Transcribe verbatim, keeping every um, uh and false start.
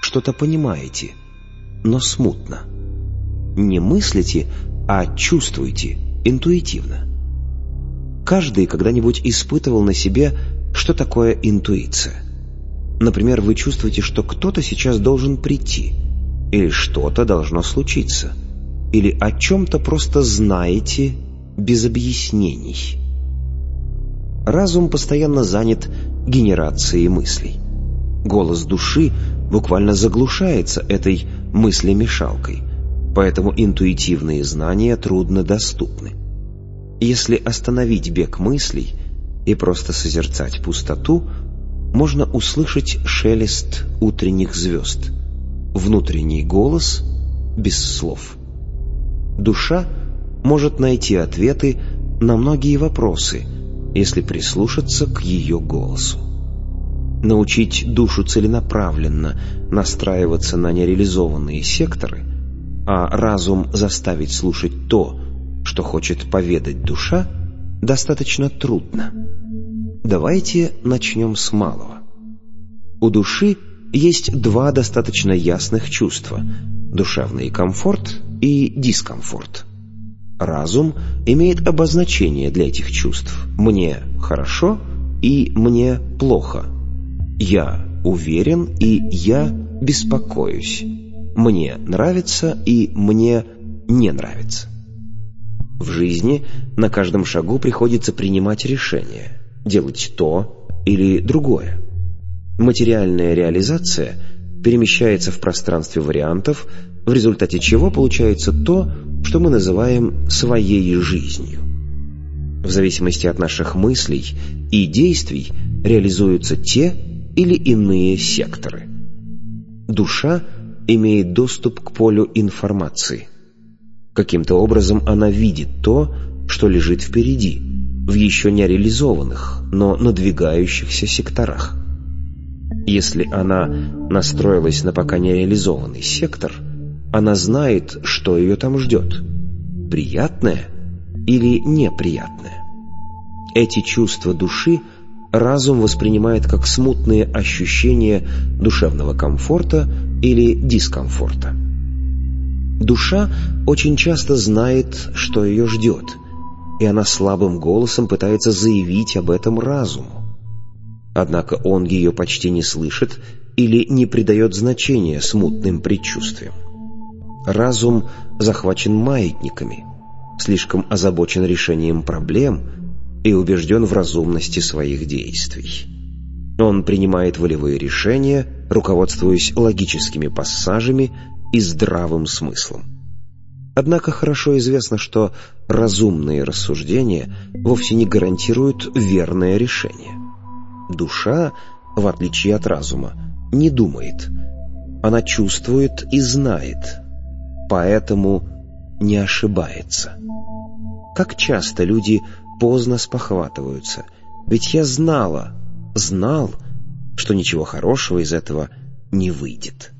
что-то понимаете, но смутно. Не мыслите, а чувствуете интуитивно. Каждый когда-нибудь испытывал на себе, что такое интуиция. Например, вы чувствуете, что кто-то сейчас должен прийти, или что-то должно случиться, или о чем-то просто знаете без объяснений. Разум постоянно занят генерацией мыслей. Голос души буквально заглушается этой мыслемешалкой, поэтому интуитивные знания труднодоступны. Если остановить бег мыслей и просто созерцать пустоту, можно услышать шелест утренних звезд, внутренний голос без слов. Душа может найти ответы на многие вопросы, если прислушаться к ее голосу. Научить душу целенаправленно настраиваться на нереализованные секторы, а разум заставить слушать то, что хочет поведать душа, достаточно трудно. Давайте начнем с малого. У души есть два достаточно ясных чувства – душевный комфорт и дискомфорт. Разум имеет обозначение для этих чувств – «мне хорошо» и «мне плохо», «я уверен» и «я беспокоюсь», «мне нравится» и «мне не нравится». В жизни на каждом шагу приходится принимать решения, делать то или другое. Материальная реализация перемещается в пространстве вариантов, в результате чего получается то, что мы называем своей жизнью. В зависимости от наших мыслей и действий реализуются те или иные секторы. Душа имеет доступ к полю информации. Каким-то образом она видит то, что лежит впереди, в еще не реализованных, но надвигающихся секторах. Если она настроилась на пока не реализованный сектор, она знает, что ее там ждет – приятное или неприятное. Эти чувства души разум воспринимает как смутные ощущения душевного комфорта или дискомфорта. Душа очень часто знает, что ее ждет, и она слабым голосом пытается заявить об этом разуму. Однако он ее почти не слышит или не придает значения смутным предчувствиям. Разум захвачен маятниками, слишком озабочен решением проблем и убежден в разумности своих действий. Он принимает волевые решения, руководствуясь логическими пассажами и здравым смыслом. Однако хорошо известно, что разумные рассуждения вовсе не гарантируют верное решение. Душа, в отличие от разума, не думает. Она чувствует и знает, поэтому не ошибается. Как часто люди поздно спохватываются, ведь я знала, знал, что ничего хорошего из этого не выйдет.